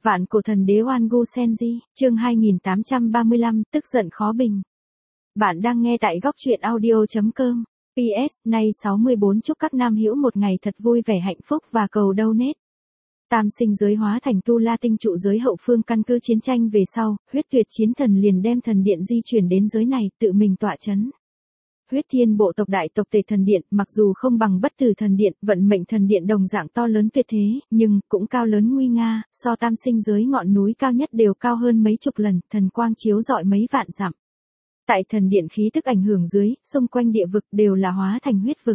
Vạn cổ thần đế Oan Gu Senji, chương 2835, tức giận khó bình. Bạn đang nghe tại góc truyện audio.com. PS, nay 64 chúc các nam hữu một ngày thật vui vẻ hạnh phúc và cầu donate. Tam sinh giới hóa thành Tu La tinh trụ giới hậu phương căn cứ chiến tranh về sau, huyết tuyệt chiến thần liền đem thần điện di chuyển đến giới này, tự mình tọa chấn. Huyết thiên bộ tộc đại tộc Tề thần điện, mặc dù không bằng bất tử thần điện, vận mệnh thần điện đồng dạng to lớn tuyệt thế, nhưng cũng cao lớn nguy nga, so tam sinh giới ngọn núi cao nhất đều cao hơn mấy chục lần, thần quang chiếu rọi mấy vạn dặm. Tại thần điện khí tức ảnh hưởng dưới, xung quanh địa vực đều là hóa thành huyết vực.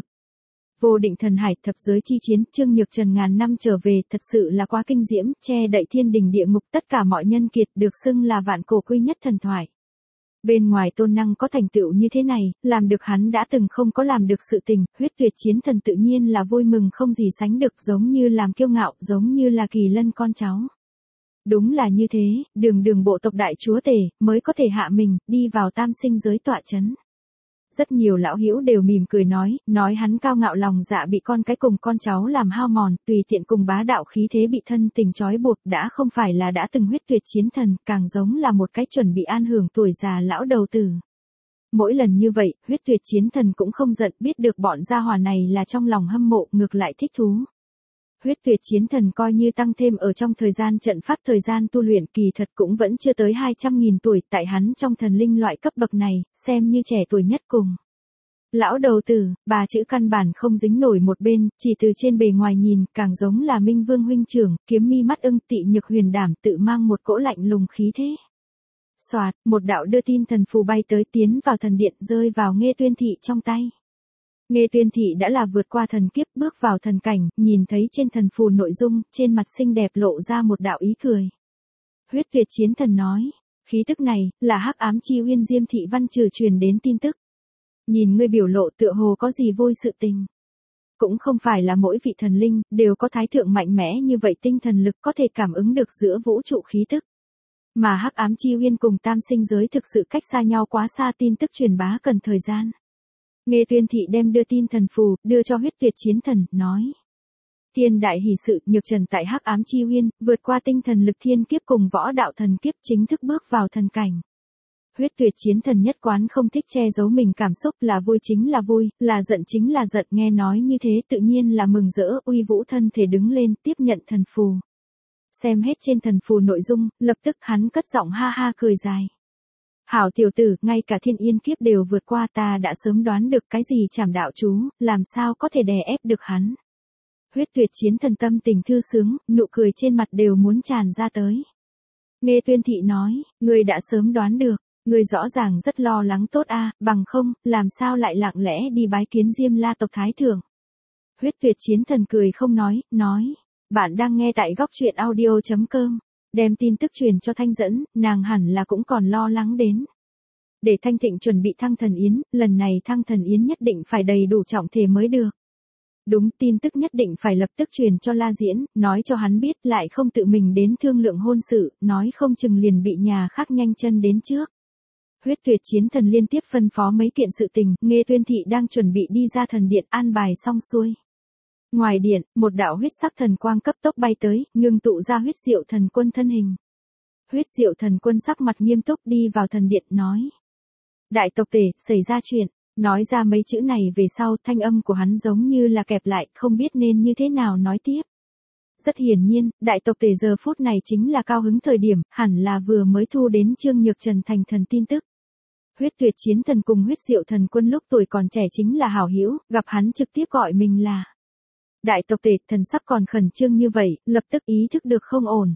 Vô định thần hải, thập giới chi chiến, Trương Nhược Trần ngàn năm trở về, thật sự là quá kinh diễm, che đậy thiên đình địa ngục, tất cả mọi nhân kiệt được xưng là vạn cổ quy nhất thần thoại. Bên ngoài tôn năng có thành tựu như thế này, làm được hắn đã từng không có làm được sự tình, huyết tuyệt chiến thần tự nhiên là vui mừng không gì sánh được, giống như làm kiêu ngạo, giống như là kỳ lân con cháu. Đúng là như thế, đường bộ tộc đại chúa tể, mới có thể hạ mình, đi vào tam sinh giới tọa chấn. Rất nhiều lão hữu đều mỉm cười nói hắn cao ngạo lòng dạ bị con cái cùng con cháu làm hao mòn, tùy tiện cùng bá đạo khí thế bị thân tình trói buộc, đã không phải là đã từng huyết tuyệt chiến thần, càng giống là một cái chuẩn bị an hưởng tuổi già lão đầu tử. Mỗi lần như vậy, huyết tuyệt chiến thần cũng không giận, biết được bọn gia hỏa này là trong lòng hâm mộ, ngược lại thích thú. Huyết tuyệt chiến thần coi như tăng thêm ở trong thời gian trận pháp thời gian tu luyện, kỳ thật cũng vẫn chưa tới 200.000 tuổi, tại hắn trong thần linh loại cấp bậc này, xem như trẻ tuổi nhất cùng. Lão đầu tử, ba chữ căn bản không dính nổi một bên, chỉ từ trên bề ngoài nhìn, càng giống là Minh Vương huynh trưởng, kiếm mi mắt ưng, tị nhược huyền đảm, tự mang một cỗ lạnh lùng khí thế. Soạt, một đạo đưa tin thần phù bay tới, tiến vào thần điện, rơi vào Nghê Tuyên Thị trong tay. Nghê Tuyên Thị đã là vượt qua thần kiếp, bước vào thần cảnh, nhìn thấy trên thần phù nội dung, trên mặt xinh đẹp lộ ra một đạo ý cười. Huyết tuyệt chiến thần nói, khí tức này, là hắc ám chi uyên Diêm Thị Văn Trừ truyền đến tin tức. Nhìn ngươi biểu lộ tựa hồ có gì vui sự tình. Cũng không phải là mỗi vị thần linh, đều có thái thượng mạnh mẽ như vậy tinh thần lực có thể cảm ứng được giữa vũ trụ khí tức. Mà hắc ám chi uyên cùng tam sinh giới thực sự cách xa nhau quá xa, tin tức truyền bá cần thời gian. Nghê Tuyên Thị đem đưa tin thần phù, đưa cho huyết tuyệt chiến thần, nói. Thiên đại hỷ sự, Nhược Trần tại hắc ám chi uyên, vượt qua tinh thần lực thiên kiếp cùng võ đạo thần kiếp, chính thức bước vào thần cảnh. Huyết tuyệt chiến thần nhất quán không thích che giấu mình cảm xúc, là vui chính là vui, là giận chính là giận, nghe nói như thế tự nhiên là mừng rỡ, uy vũ thân thể đứng lên, tiếp nhận thần phù. Xem hết trên thần phù nội dung, lập tức hắn cất giọng ha ha cười dài. Hảo tiểu tử, ngay cả thiên yên kiếp đều vượt qua, ta đã sớm đoán được cái gì trảm đạo chú, làm sao có thể đè ép được hắn. Huyết tuyệt chiến thần tâm tình thư sướng, nụ cười trên mặt đều muốn tràn ra tới. Nghê Tuyên Thị nói, ngươi đã sớm đoán được, ngươi rõ ràng rất lo lắng tốt a, bằng không, làm sao lại lặng lẽ đi bái kiến Diêm La tộc thái thượng. Huyết tuyệt chiến thần cười không nói, bạn đang nghe tại góc truyện audio.com. Đem tin tức truyền cho Thanh Dẫn, nàng hẳn là cũng còn lo lắng đến. Để Thanh Thịnh chuẩn bị thăng thần yến, lần này thăng thần yến nhất định phải đầy đủ trọng thể mới được. Đúng, tin tức nhất định phải lập tức truyền cho La Diễn, nói cho hắn biết, lại không tự mình đến thương lượng hôn sự, nói không chừng liền bị nhà khác nhanh chân đến trước. Huyết tuyệt chiến thần liên tiếp phân phó mấy kiện sự tình, Nghê Tuyên Thị đang chuẩn bị đi ra thần điện, an bài xong xuôi. Ngoài điện, một đạo huyết sắc thần quang cấp tốc bay tới, ngưng tụ ra huyết diệu thần quân thân hình. Huyết diệu thần quân sắc mặt nghiêm túc đi vào thần điện, nói. Đại tộc Tề, xảy ra chuyện. Nói ra mấy chữ này về sau, thanh âm của hắn giống như là kẹp lại, không biết nên như thế nào nói tiếp. Rất hiển nhiên, đại tộc Tề giờ phút này chính là cao hứng thời điểm, hẳn là vừa mới thu đến Trương Nhược Trần thành thần tin tức. Huyết tuyệt chiến thần cùng huyết diệu thần quân lúc tuổi còn trẻ chính là hảo hữu, gặp hắn trực tiếp gọi mình là. Đại tộc Tề, thần sắc còn khẩn trương như vậy, lập tức ý thức được không ổn.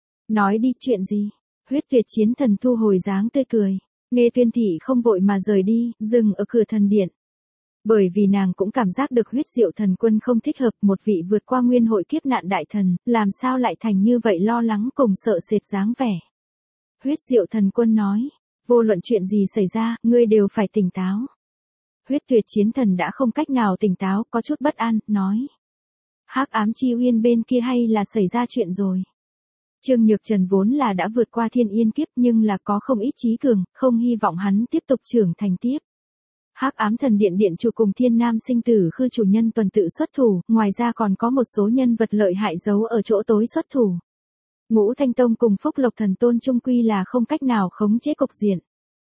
Nói đi, chuyện gì? Huyết tuyệt chiến thần thu hồi dáng tươi cười. Nghê Tuyên Thị không vội mà rời đi, dừng ở cửa thần điện. Bởi vì nàng cũng cảm giác được huyết diệu thần quân không thích hợp, một vị vượt qua nguyên hội kiếp nạn đại thần, làm sao lại thành như vậy, lo lắng cùng sợ sệt dáng vẻ. Huyết diệu thần quân nói, vô luận chuyện gì xảy ra, ngươi đều phải tỉnh táo. Huyết tuyệt chiến thần đã không cách nào tỉnh táo, có chút bất an, nói. Hắc ám chi uyên bên kia hay là xảy ra chuyện rồi. Trương Nhược Trần vốn là đã vượt qua thiên yên kiếp, nhưng là có không ít trí cường, không hy vọng hắn tiếp tục trưởng thành tiếp. Hắc ám thần điện điện chủ cùng Thiên Nam sinh tử khư chủ nhân tuần tự xuất thủ, ngoài ra còn có một số nhân vật lợi hại giấu ở chỗ tối xuất thủ. Ngũ Thanh Tông cùng Phúc Lộc Thần Tôn chung quy là không cách nào khống chế cục diện.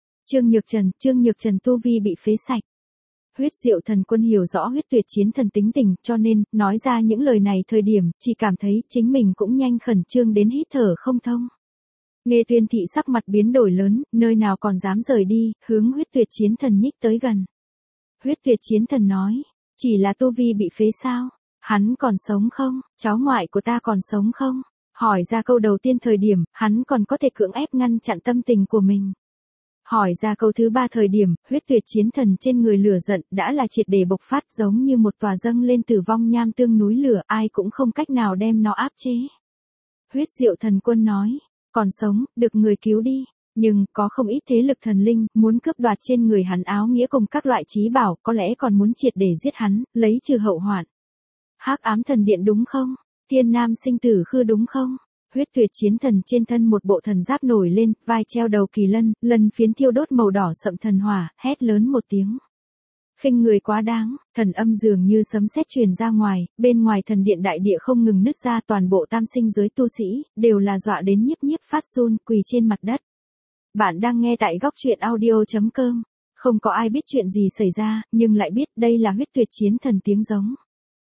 Trương Nhược Trần tu vi bị phế sạch. Huyết Diệu Thần Quân hiểu rõ Huyết Tuyệt Chiến Thần tính tình, cho nên, nói ra những lời này thời điểm, chỉ cảm thấy chính mình cũng nhanh khẩn trương đến hít thở không thông. Nghe Tuyên Thị sắc mặt biến đổi lớn, nơi nào còn dám rời đi, hướng Huyết Tuyệt Chiến Thần nhích tới gần. Huyết Tuyệt Chiến Thần nói, chỉ là tu vi bị phế sao? Hắn còn sống không? Cháu ngoại của ta còn sống không? Hỏi ra câu đầu tiên thời điểm, hắn còn có thể cưỡng ép ngăn chặn tâm tình của mình. Hỏi ra câu thứ ba thời điểm, Huyết Tuyệt Chiến Thần trên người lửa giận đã là triệt để bộc phát, giống như một tòa dâng lên tử vong nham tương núi lửa, ai cũng không cách nào đem nó áp chế. Huyết Diệu Thần Quân nói, còn sống, được người cứu đi. Nhưng, có không ít thế lực thần linh, muốn cướp đoạt trên người hắn áo nghĩa cùng các loại trí bảo, có lẽ còn muốn triệt để giết hắn, lấy trừ hậu hoạn. Hắc Ám Thần Điện đúng không? Thiên Nam Sinh Tử Khư đúng không? Huyết Tuyệt Chiến Thần trên thân một bộ thần giáp nổi lên, vai treo đầu kỳ lân, lần phiến thiêu đốt màu đỏ sậm thần hỏa, hét lớn một tiếng. Khinh người quá đáng, thần âm dường như sấm sét truyền ra ngoài, bên ngoài thần điện đại địa không ngừng nứt ra, toàn bộ tam sinh giới tu sĩ, đều là dọa đến nhiếp nhiếp phát run, quỳ trên mặt đất. Bạn đang nghe tại góc truyện audio.com. Không có ai biết chuyện gì xảy ra, nhưng lại biết đây là Huyết Tuyệt Chiến Thần tiếng giống.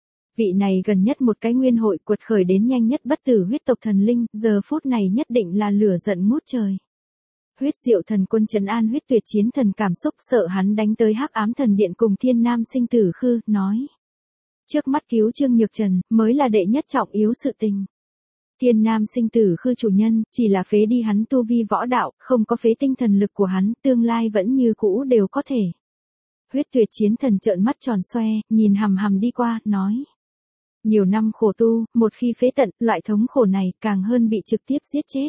Vị này gần nhất một cái nguyên hội cuột khởi đến nhanh nhất bất tử huyết tộc thần linh, giờ phút này nhất định là lửa giận ngút trời. Huyết Diệu Thần Quân trấn an Huyết Tuyệt Chiến Thần cảm xúc, sợ hắn đánh tới Hắc Ám Thần Điện cùng Thiên Nam Sinh Tử Khư, nói. Trước mắt cứu Trương Nhược Trần, mới là đệ nhất trọng yếu sự tình. Thiên Nam Sinh Tử Khư chủ nhân, chỉ là phế đi hắn tu vi võ đạo, không có phế tinh thần lực của hắn, tương lai vẫn như cũ đều có thể. Huyết Tuyệt Chiến Thần trợn mắt tròn xoe, nhìn hằm hằm đi qua, nói. Nhiều năm khổ tu, một khi phế tận, loại thống khổ này, càng hơn bị trực tiếp giết chết.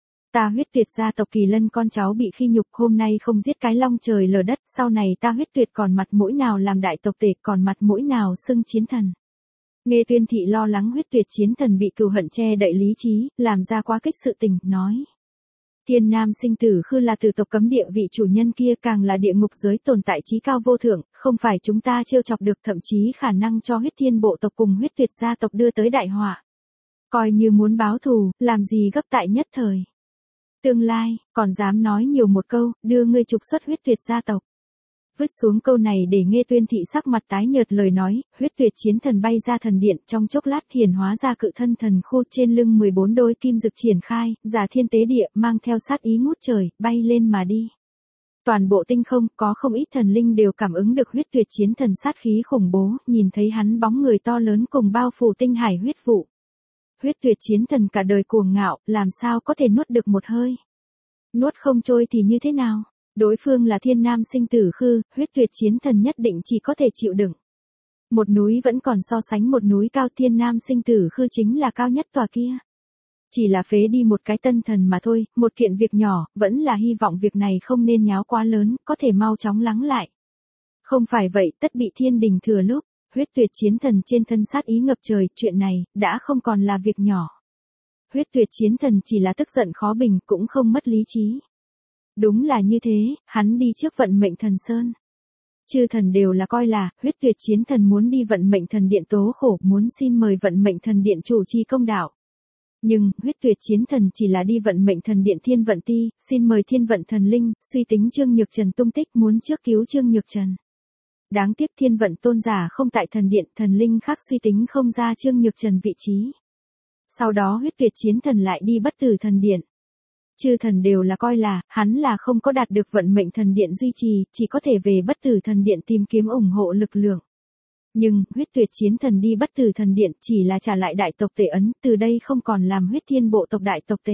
Ta Huyết Tuyệt gia tộc Kỳ Lân con cháu bị khi nhục, hôm nay không giết cái long trời lở đất, sau này ta Huyết Tuyệt còn mặt mũi nào làm đại tộc tể, còn mặt mũi nào xưng chiến thần. Nghe Tuyên Thị lo lắng Huyết Tuyệt Chiến Thần bị cừu hận che đậy lý trí, làm ra quá kích sự tình, nói. Thiên Nam Sinh Tử Khư là tử tộc cấm địa, vị chủ nhân kia càng là địa ngục giới tồn tại chí cao vô thượng, không phải chúng ta trêu chọc được, thậm chí khả năng cho Huyết Thiên bộ tộc cùng Huyết Tuyệt gia tộc đưa tới đại họa. Coi như muốn báo thù, làm gì gấp tại nhất thời. Tương lai, còn dám nói nhiều một câu, đưa ngươi trục xuất Huyết Tuyệt gia tộc. Vứt xuống câu này để Nghe Tuyên Thị sắc mặt tái nhợt lời nói, Huyết Tuyệt Chiến Thần bay ra thần điện, trong chốc lát hiển hóa ra cự thân thần khô, trên lưng 14 đôi kim dực triển khai, giả thiên tế địa, mang theo sát ý ngút trời, bay lên mà đi. Toàn bộ tinh không, có không ít thần linh đều cảm ứng được Huyết Tuyệt Chiến Thần sát khí khủng bố, nhìn thấy hắn bóng người to lớn cùng bao phủ tinh hải huyết vụ. Huyết Tuyệt Chiến Thần cả đời cuồng ngạo, làm sao có thể nuốt được một hơi. Nuốt không trôi thì như thế nào? Đối phương là Thiên Nam Sinh Tử Khư, Huyết Tuyệt Chiến Thần nhất định chỉ có thể chịu đựng. Một núi vẫn còn so sánh một núi cao, Thiên Nam Sinh Tử Khư chính là cao nhất tòa kia. Chỉ là phế đi một cái tân thần mà thôi, một kiện việc nhỏ, vẫn là hy vọng việc này không nên nháo quá lớn, có thể mau chóng lắng lại. Không phải vậy, tất bị thiên đình thừa lúc. Huyết Tuyệt Chiến Thần trên thân sát ý ngập trời, chuyện này, đã không còn là việc nhỏ. Huyết Tuyệt Chiến Thần chỉ là tức giận khó bình, cũng không mất lý trí. Đúng là như thế, hắn đi trước vận mệnh thần sơn. Chư thần đều là coi là, Huyết Tuyệt Chiến Thần muốn đi vận mệnh thần điện tố khổ, muốn xin mời vận mệnh thần điện chủ trì công đạo. Nhưng, Huyết Tuyệt Chiến Thần chỉ là đi vận mệnh thần điện Thiên Vận Ti, xin mời Thiên Vận Thần Linh, suy tính Trương Nhược Trần tung tích, muốn trước cứu Trương Nhược Trần. Đáng tiếc Thiên Vận tôn giả không tại thần điện, thần linh khác suy tính không ra Trương Nhược Trần vị trí. Sau đó Huyết Tuyệt Chiến Thần lại đi bất tử thần điện. Chư thần đều là coi là, hắn là không có đạt được vận mệnh thần điện duy trì, chỉ có thể về bất tử thần điện tìm kiếm ủng hộ lực lượng. Nhưng, Huyết Tuyệt Chiến Thần đi bất tử thần điện chỉ là trả lại đại tộc tể ấn, từ đây không còn làm Huyết Thiên bộ tộc đại tộc tể.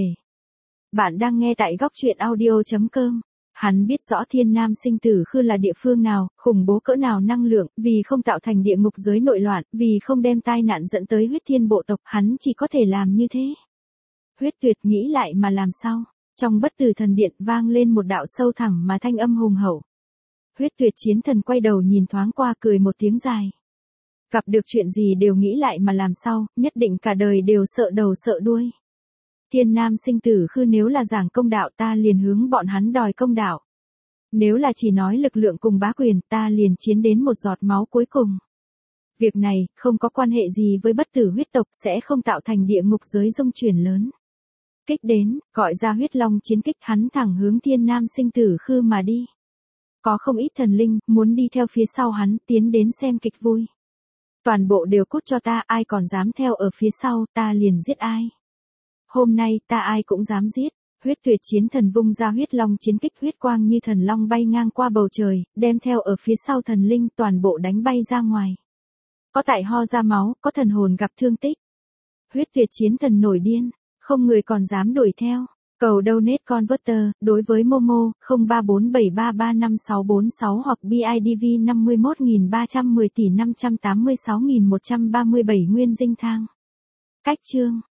Bạn đang nghe tại góc truyện audio.com. Hắn biết rõ Thiên Nam Sinh Tử Khư là địa phương nào, khủng bố cỡ nào năng lượng, vì không tạo thành địa ngục giới nội loạn, vì không đem tai nạn dẫn tới Huyết Thiên bộ tộc, hắn chỉ có thể làm như thế. Huyết Tuyệt nghĩ lại mà làm sao? Trong bất tử thần điện vang lên một đạo sâu thẳm mà thanh âm hùng hậu. Huyết Tuyệt Chiến Thần quay đầu nhìn thoáng qua, cười một tiếng dài. Gặp được chuyện gì đều nghĩ lại mà làm sao, nhất định cả đời đều sợ đầu sợ đuôi. Thiên Nam Sinh Tử Khư nếu là giảng công đạo, ta liền hướng bọn hắn đòi công đạo. Nếu là chỉ nói lực lượng cùng bá quyền, ta liền chiến đến một giọt máu cuối cùng. Việc này, không có quan hệ gì với bất tử huyết tộc, sẽ không tạo thành địa ngục giới dung chuyển lớn. Kích đến, gọi ra huyết long chiến kích, hắn thẳng hướng thiên nam sinh tử khư mà đi. Có không ít thần linh, muốn đi theo phía sau hắn, tiến đến xem kịch vui. Toàn bộ đều cút cho ta, ai còn dám theo ở phía sau, ta liền giết ai. Hôm nay, ta ai cũng dám giết. Huyết tuyệt chiến thần vung ra huyết long chiến kích, huyết quang như thần long bay ngang qua bầu trời, đem theo ở phía sau thần linh toàn bộ đánh bay ra ngoài. Có tại ho ra máu, có thần hồn gặp thương tích. Huyết tuyệt chiến thần nổi điên, không người còn dám đuổi theo. Cầu donate converter, đối với Momo, 0347335646 hoặc BIDV 51310 tỷ 586.137 nguyên dinh thang. Cách chương